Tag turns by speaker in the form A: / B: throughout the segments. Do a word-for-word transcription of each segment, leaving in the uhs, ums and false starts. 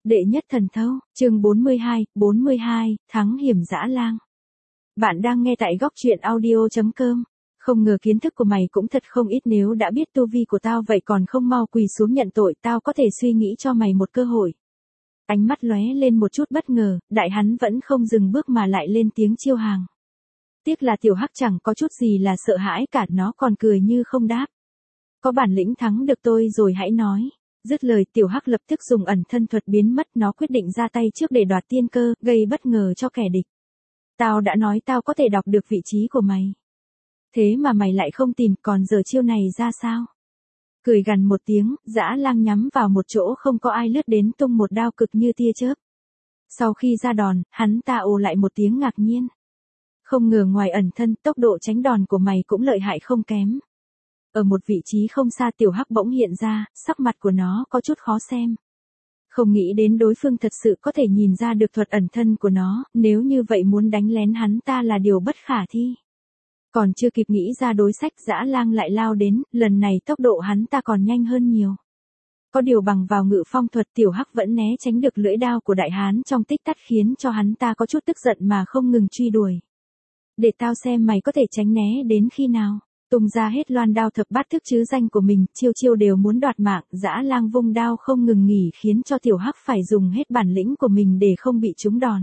A: Đệ nhất thần thâu, chương bốn mươi hai, bốn mươi hai, thắng hiểm dã lang. Bạn đang nghe tại góc truyện audio chấm com. Không ngờ kiến thức của mày cũng thật không ít, nếu đã biết tu vi của tao vậy còn không mau quỳ xuống nhận tội, tao có thể suy nghĩ cho mày một cơ hội. Ánh mắt lóe lên một chút bất ngờ, đại hắn vẫn không dừng bước mà lại lên tiếng chiêu hàng. Tiếc là tiểu hắc chẳng có chút gì là sợ hãi cả, nó còn cười như không đáp. Có bản lĩnh thắng được tôi rồi hãy nói. Dứt lời tiểu hắc lập tức dùng ẩn thân thuật biến mất, nó quyết định ra tay trước để đoạt tiên cơ, gây bất ngờ cho kẻ địch. Tao đã nói tao có thể đọc được vị trí của mày. Thế mà mày lại không tìm, còn giờ chiêu này ra sao? Cười gằn một tiếng, dã lang nhắm vào một chỗ không có ai lướt đến tung một đao cực như tia chớp. Sau khi ra đòn, hắn ta ồ lại một tiếng ngạc nhiên. Không ngờ ngoài ẩn thân, tốc độ tránh đòn của mày cũng lợi hại không kém. Ở một vị trí không xa tiểu hắc bỗng hiện ra, sắc mặt của nó có chút khó xem. Không nghĩ đến đối phương thật sự có thể nhìn ra được thuật ẩn thân của nó, nếu như vậy muốn đánh lén hắn ta là điều bất khả thi. Còn chưa kịp nghĩ ra đối sách, dã lang lại lao đến, lần này tốc độ hắn ta còn nhanh hơn nhiều. Có điều bằng vào ngự phong thuật, tiểu hắc vẫn né tránh được lưỡi đao của đại hán trong tích tắc, khiến cho hắn ta có chút tức giận mà không ngừng truy đuổi. Để tao xem mày có thể tránh né đến khi nào. Tung ra hết loan đao thập bát thức chứ danh của mình, chiêu chiêu đều muốn đoạt mạng, dã lang vung đao không ngừng nghỉ, khiến cho tiểu hắc phải dùng hết bản lĩnh của mình để không bị trúng đòn.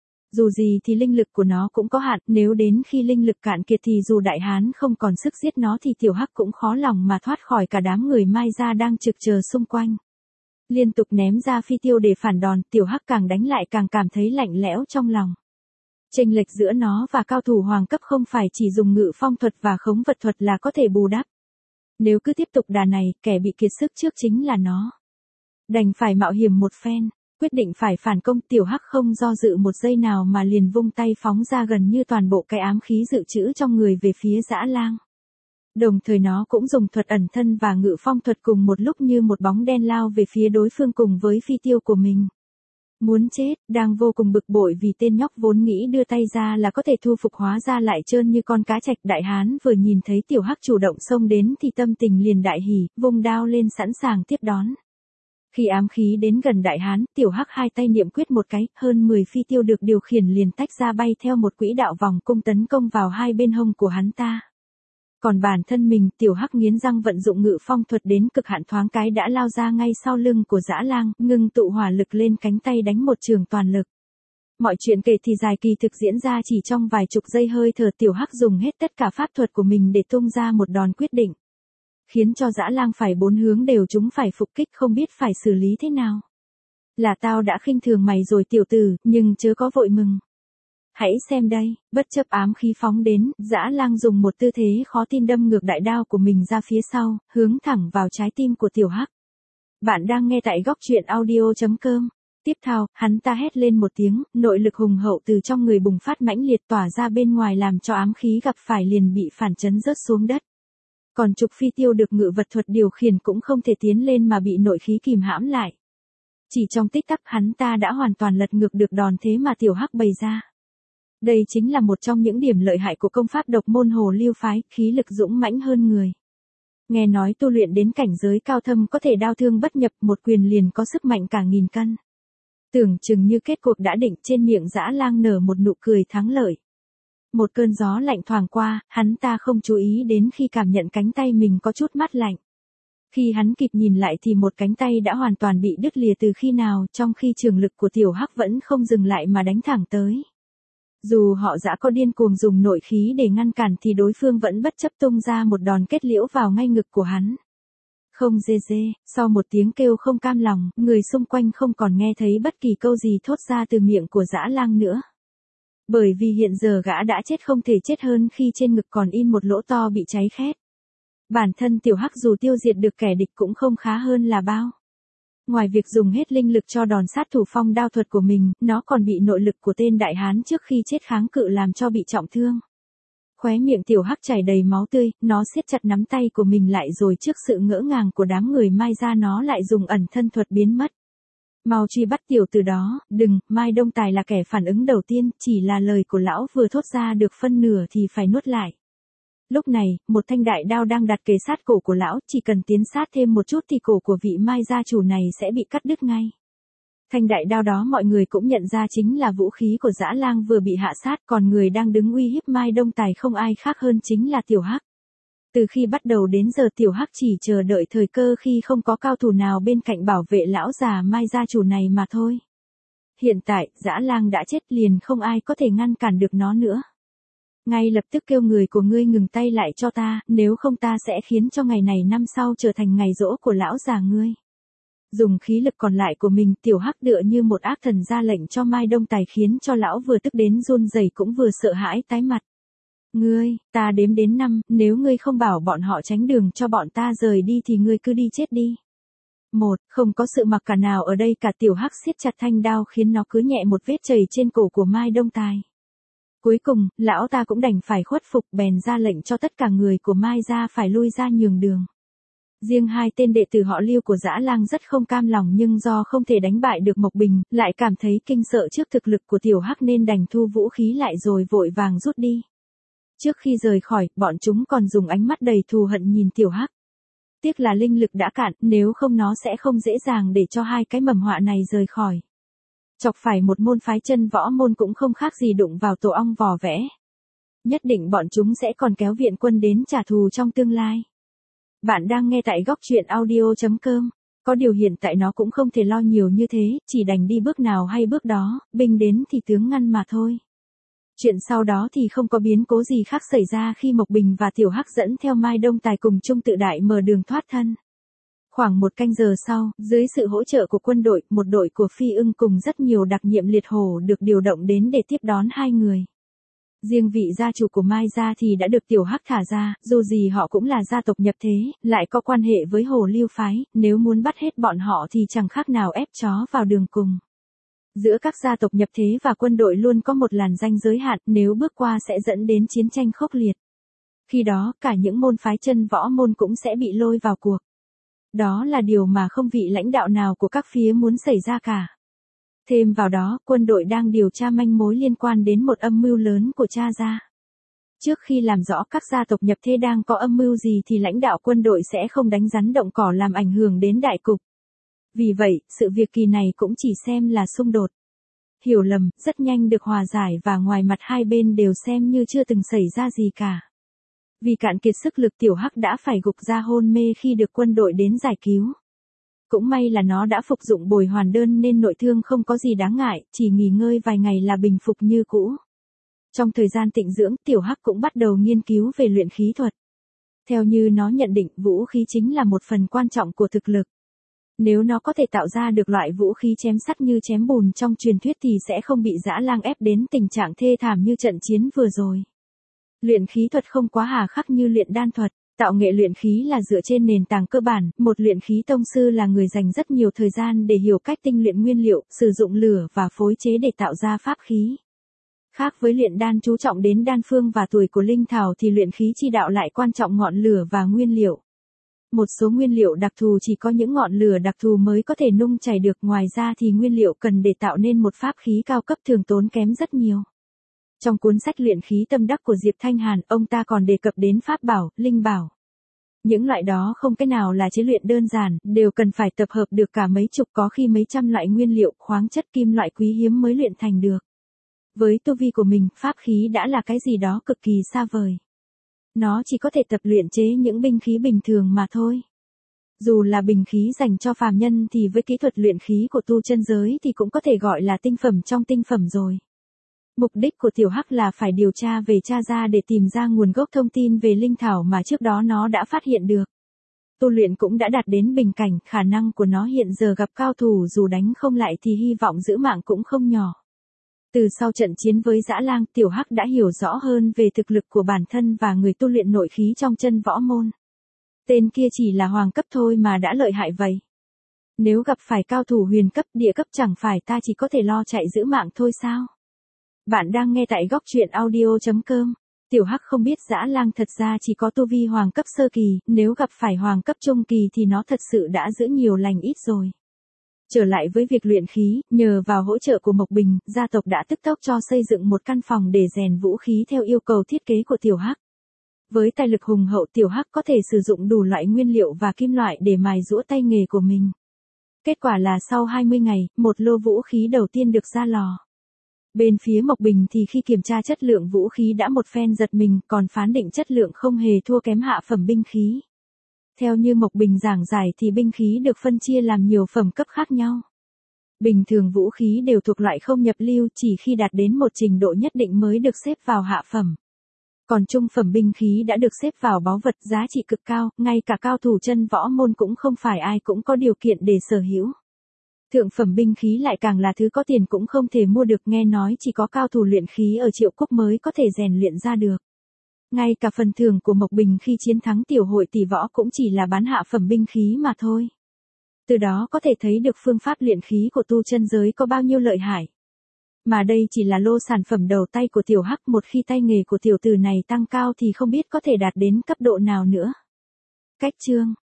A: Dù gì thì linh lực của nó cũng có hạn, nếu đến khi linh lực cạn kiệt thì dù đại hán không còn sức giết nó thì tiểu hắc cũng khó lòng mà thoát khỏi cả đám người mai gia đang trực chờ xung quanh. Liên tục ném ra phi tiêu để phản đòn, tiểu hắc càng đánh lại càng cảm thấy lạnh lẽo trong lòng. Chênh lệch giữa nó và cao thủ hoàng cấp không phải chỉ dùng ngự phong thuật và khống vật thuật là có thể bù đắp. Nếu cứ tiếp tục đà này, kẻ bị kiệt sức trước chính là nó. Đành phải mạo hiểm một phen, quyết định phải phản công, tiểu hắc không do dự một giây nào mà liền vung tay phóng ra gần như toàn bộ cái ám khí dự trữ trong người về phía dã lang. Đồng thời nó cũng dùng thuật ẩn thân và ngự phong thuật cùng một lúc như một bóng đen lao về phía đối phương cùng với phi tiêu của mình. Muốn chết, đang vô cùng bực bội vì tên nhóc vốn nghĩ đưa tay ra là có thể thu phục, hóa ra lại trơn như con cá trạch. Đại hán vừa nhìn thấy tiểu hắc chủ động xông đến thì tâm tình liền đại hỉ, vung đao lên sẵn sàng tiếp đón. Khi ám khí đến gần đại hán, tiểu hắc hai tay niệm quyết một cái, hơn mười phi tiêu được điều khiển liền tách ra bay theo một quỹ đạo vòng cung tấn công vào hai bên hông của hắn ta. Còn bản thân mình, tiểu hắc nghiến răng vận dụng ngự phong thuật đến cực hạn, thoáng cái đã lao ra ngay sau lưng của dã lang, ngưng tụ hỏa lực lên cánh tay đánh một trường toàn lực. Mọi chuyện kể thì dài, kỳ thực diễn ra chỉ trong vài chục giây hơi thở, tiểu hắc dùng hết tất cả pháp thuật của mình để tung ra một đòn quyết định. Khiến cho dã lang phải bốn hướng đều trúng phải phục kích, không biết phải xử lý thế nào. Là tao đã khinh thường mày rồi tiểu tử, nhưng chớ có vội mừng. Hãy xem đây, bất chấp ám khí phóng đến, dã lang dùng một tư thế khó tin đâm ngược đại đao của mình ra phía sau, hướng thẳng vào trái tim của tiểu hắc. Bạn đang nghe tại góc truyện audio chấm com. Tiếp theo, hắn ta hét lên một tiếng, nội lực hùng hậu từ trong người bùng phát mãnh liệt tỏa ra bên ngoài, làm cho ám khí gặp phải liền bị phản chấn rớt xuống đất. Còn trục phi tiêu được ngự vật thuật điều khiển cũng không thể tiến lên mà bị nội khí kìm hãm lại. Chỉ trong tích tắc hắn ta đã hoàn toàn lật ngược được đòn thế mà tiểu hắc bày ra. Đây chính là một trong những điểm lợi hại của công pháp độc môn Hồ Lưu phái, khí lực dũng mãnh hơn người. Nghe nói tu luyện đến cảnh giới cao thâm có thể đao thương bất nhập, một quyền liền có sức mạnh cả nghìn cân. Tưởng chừng như kết cuộc đã định, trên miệng dã lang nở một nụ cười thắng lợi. Một cơn gió lạnh thoảng qua, hắn ta không chú ý đến khi cảm nhận cánh tay mình có chút mát lạnh. Khi hắn kịp nhìn lại thì một cánh tay đã hoàn toàn bị đứt lìa từ khi nào, trong khi trường lực của tiểu hắc vẫn không dừng lại mà đánh thẳng tới. Dù họ dã có điên cuồng dùng nội khí để ngăn cản thì đối phương vẫn bất chấp tung ra một đòn kết liễu vào ngay ngực của hắn. Không dê dê, sau một tiếng kêu không cam lòng, người xung quanh không còn nghe thấy bất kỳ câu gì thốt ra từ miệng của dã lang nữa. Bởi vì hiện giờ gã đã chết không thể chết hơn khi trên ngực còn in một lỗ to bị cháy khét. Bản thân tiểu hắc dù tiêu diệt được kẻ địch cũng không khá hơn là bao. Ngoài việc dùng hết linh lực cho đòn sát thủ phong đao thuật của mình, nó còn bị nội lực của tên đại hán trước khi chết kháng cự làm cho bị trọng thương. Khóe miệng tiểu hắc chảy đầy máu tươi, nó siết chặt nắm tay của mình lại rồi trước sự ngỡ ngàng của đám người mai gia nó lại dùng ẩn thân thuật biến mất. Mau truy bắt tiểu tử đó, đừng, Mai Đông Tài là kẻ phản ứng đầu tiên, chỉ là lời của lão vừa thốt ra được phân nửa thì phải nuốt lại. Lúc này, một thanh đại đao đang đặt kề sát cổ của lão, chỉ cần tiến sát thêm một chút thì cổ của vị Mai gia chủ này sẽ bị cắt đứt ngay. Thanh đại đao đó mọi người cũng nhận ra chính là vũ khí của Dã Lang vừa bị hạ sát, còn người đang đứng uy hiếp Mai Đông Tài không ai khác hơn chính là Tiểu Hắc. Từ khi bắt đầu đến giờ Tiểu Hắc chỉ chờ đợi thời cơ khi không có cao thủ nào bên cạnh bảo vệ lão già Mai gia chủ này mà thôi. Hiện tại, Dã Lang đã chết liền không ai có thể ngăn cản được nó nữa. Ngay lập tức kêu người của ngươi ngừng tay lại cho ta, nếu không ta sẽ khiến cho ngày này năm sau trở thành ngày giỗ của lão già ngươi. Dùng khí lực còn lại của mình, Tiểu Hắc tựa như một ác thần ra lệnh cho Mai Đông Tài khiến cho lão vừa tức đến run rẩy cũng vừa sợ hãi tái mặt. Ngươi, ta đếm đến năm, nếu ngươi không bảo bọn họ tránh đường cho bọn ta rời đi thì ngươi cứ đi chết đi. Một, không có sự mặc cả nào ở đây cả. Tiểu Hắc siết chặt thanh đao khiến nó cứ nhẹ một vết chảy trên cổ của Mai Đông Tài. Cuối cùng, lão ta cũng đành phải khuất phục bèn ra lệnh cho tất cả người của Mai gia phải lui ra nhường đường. Riêng hai tên đệ tử họ Lưu của Dã Lang rất không cam lòng nhưng do không thể đánh bại được Mộc Bình, lại cảm thấy kinh sợ trước thực lực của Tiểu Hắc nên đành thu vũ khí lại rồi vội vàng rút đi. Trước khi rời khỏi, bọn chúng còn dùng ánh mắt đầy thù hận nhìn Tiểu Hắc. Tiếc là linh lực đã cạn, nếu không nó sẽ không dễ dàng để cho hai cái mầm họa này rời khỏi. Chọc phải một môn phái chân võ môn cũng không khác gì đụng vào tổ ong vò vẽ. Nhất định bọn chúng sẽ còn kéo viện quân đến trả thù trong tương lai. Bạn đang nghe tại góc truyện audio chấm com. Có điều hiện tại nó cũng không thể lo nhiều như thế, chỉ đành đi bước nào hay bước đó, binh đến thì tướng ngăn mà thôi. Chuyện sau đó thì không có biến cố gì khác xảy ra khi Mộc Bình và Tiểu Hắc dẫn theo Mai Đông Tài cùng chung tự đại mở đường thoát thân. Khoảng một canh giờ sau, dưới sự hỗ trợ của quân đội, một đội của Phi Ưng cùng rất nhiều đặc nhiệm liệt hổ được điều động đến để tiếp đón hai người. Riêng vị gia chủ của Mai gia thì đã được Tiểu Hắc thả ra, dù gì họ cũng là gia tộc nhập thế, lại có quan hệ với Hồ Lưu phái, nếu muốn bắt hết bọn họ thì chẳng khác nào ép chó vào đường cùng. Giữa các gia tộc nhập thế và quân đội luôn có một làn ranh giới hạn, nếu bước qua sẽ dẫn đến chiến tranh khốc liệt. Khi đó, cả những môn phái chân võ môn cũng sẽ bị lôi vào cuộc. Đó là điều mà không vị lãnh đạo nào của các phía muốn xảy ra cả. Thêm vào đó, quân đội đang điều tra manh mối liên quan đến một âm mưu lớn của cha gia. Trước khi làm rõ các gia tộc nhập thế đang có âm mưu gì thì lãnh đạo quân đội sẽ không đánh rắn động cỏ làm ảnh hưởng đến đại cục. Vì vậy, sự việc kỳ này cũng chỉ xem là xung đột. Hiểu lầm, rất nhanh được hòa giải và ngoài mặt hai bên đều xem như chưa từng xảy ra gì cả. Vì cạn kiệt sức lực Tiểu Hắc đã phải gục ra hôn mê khi được quân đội đến giải cứu. Cũng may là nó đã phục dụng bồi hoàn đơn nên nội thương không có gì đáng ngại, chỉ nghỉ ngơi vài ngày là bình phục như cũ. Trong thời gian tịnh dưỡng, Tiểu Hắc cũng bắt đầu nghiên cứu về luyện khí thuật. Theo như nó nhận định, vũ khí chính là một phần quan trọng của thực lực. Nếu nó có thể tạo ra được loại vũ khí chém sắt như chém bùn trong truyền thuyết thì sẽ không bị Dã Lang ép đến tình trạng thê thảm như trận chiến vừa rồi. Luyện khí thuật không quá hà khắc như luyện đan thuật. Tạo nghệ luyện khí là dựa trên nền tảng cơ bản, một luyện khí tông sư là người dành rất nhiều thời gian để hiểu cách tinh luyện nguyên liệu, sử dụng lửa và phối chế để tạo ra pháp khí. Khác với luyện đan chú trọng đến đan phương và tuổi của linh thảo thì luyện khí chi đạo lại quan trọng ngọn lửa và nguyên liệu. Một số nguyên liệu đặc thù chỉ có những ngọn lửa đặc thù mới có thể nung chảy được, ngoài ra thì nguyên liệu cần để tạo nên một pháp khí cao cấp thường tốn kém rất nhiều. Trong cuốn sách Luyện khí tâm đắc của Diệp Thanh Hàn, ông ta còn đề cập đến pháp bảo, linh bảo. Những loại đó không cái nào là chế luyện đơn giản, đều cần phải tập hợp được cả mấy chục có khi mấy trăm loại nguyên liệu, khoáng chất kim loại quý hiếm mới luyện thành được. Với tu vi của mình, pháp khí đã là cái gì đó cực kỳ xa vời. Nó chỉ có thể tập luyện chế những binh khí bình thường mà thôi. Dù là bình khí dành cho phàm nhân thì với kỹ thuật luyện khí của tu chân giới thì cũng có thể gọi là tinh phẩm trong tinh phẩm rồi. Mục đích của Tiểu Hắc là phải điều tra về cha gia để tìm ra nguồn gốc thông tin về linh thảo mà trước đó nó đã phát hiện được. Tu luyện cũng đã đạt đến bình cảnh, khả năng của nó hiện giờ gặp cao thủ dù đánh không lại thì hy vọng giữ mạng cũng không nhỏ. Từ sau trận chiến với Dã Lang, Tiểu Hắc đã hiểu rõ hơn về thực lực của bản thân và người tu luyện nội khí trong chân võ môn. Tên kia chỉ là hoàng cấp thôi mà đã lợi hại vậy. Nếu gặp phải cao thủ huyền cấp, địa cấp chẳng phải ta chỉ có thể lo chạy giữ mạng thôi sao? Bạn đang nghe tại góc truyện audio chấm com. Tiểu Hắc không biết Dã Lang thật ra chỉ có tu vi hoàng cấp sơ kỳ, nếu gặp phải hoàng cấp trung kỳ thì nó thật sự đã giữ nhiều lành ít rồi. Trở lại với việc luyện khí, nhờ vào hỗ trợ của Mộc Bình, gia tộc đã tức tốc cho xây dựng một căn phòng để rèn vũ khí theo yêu cầu thiết kế của Tiểu Hắc. Với tài lực hùng hậu, Tiểu Hắc có thể sử dụng đủ loại nguyên liệu và kim loại để mài giũa tay nghề của mình. Kết quả là sau hai mươi ngày, một lô vũ khí đầu tiên được ra lò. Bên phía Mộc Bình thì khi kiểm tra chất lượng vũ khí đã một phen giật mình, còn phán định chất lượng không hề thua kém hạ phẩm binh khí. Theo như Mộc Bình giảng giải thì binh khí được phân chia làm nhiều phẩm cấp khác nhau. Bình thường vũ khí đều thuộc loại không nhập lưu, chỉ khi đạt đến một trình độ nhất định mới được xếp vào hạ phẩm. Còn trung phẩm binh khí đã được xếp vào báu vật giá trị cực cao, ngay cả cao thủ chân võ môn cũng không phải ai cũng có điều kiện để sở hữu. Thượng phẩm binh khí lại càng là thứ có tiền cũng không thể mua được, nghe nói chỉ có cao thủ luyện khí ở Triệu Quốc mới có thể rèn luyện ra được. Ngay cả phần thưởng của Mộc Bình khi chiến thắng tiểu hội tỷ võ cũng chỉ là bán hạ phẩm binh khí mà thôi. Từ đó có thể thấy được phương pháp luyện khí của tu chân giới có bao nhiêu lợi hại. Mà đây chỉ là lô sản phẩm đầu tay của tiểu Hắc, một khi tay nghề của tiểu tử này tăng cao thì không biết có thể đạt đến cấp độ nào nữa. Cách chương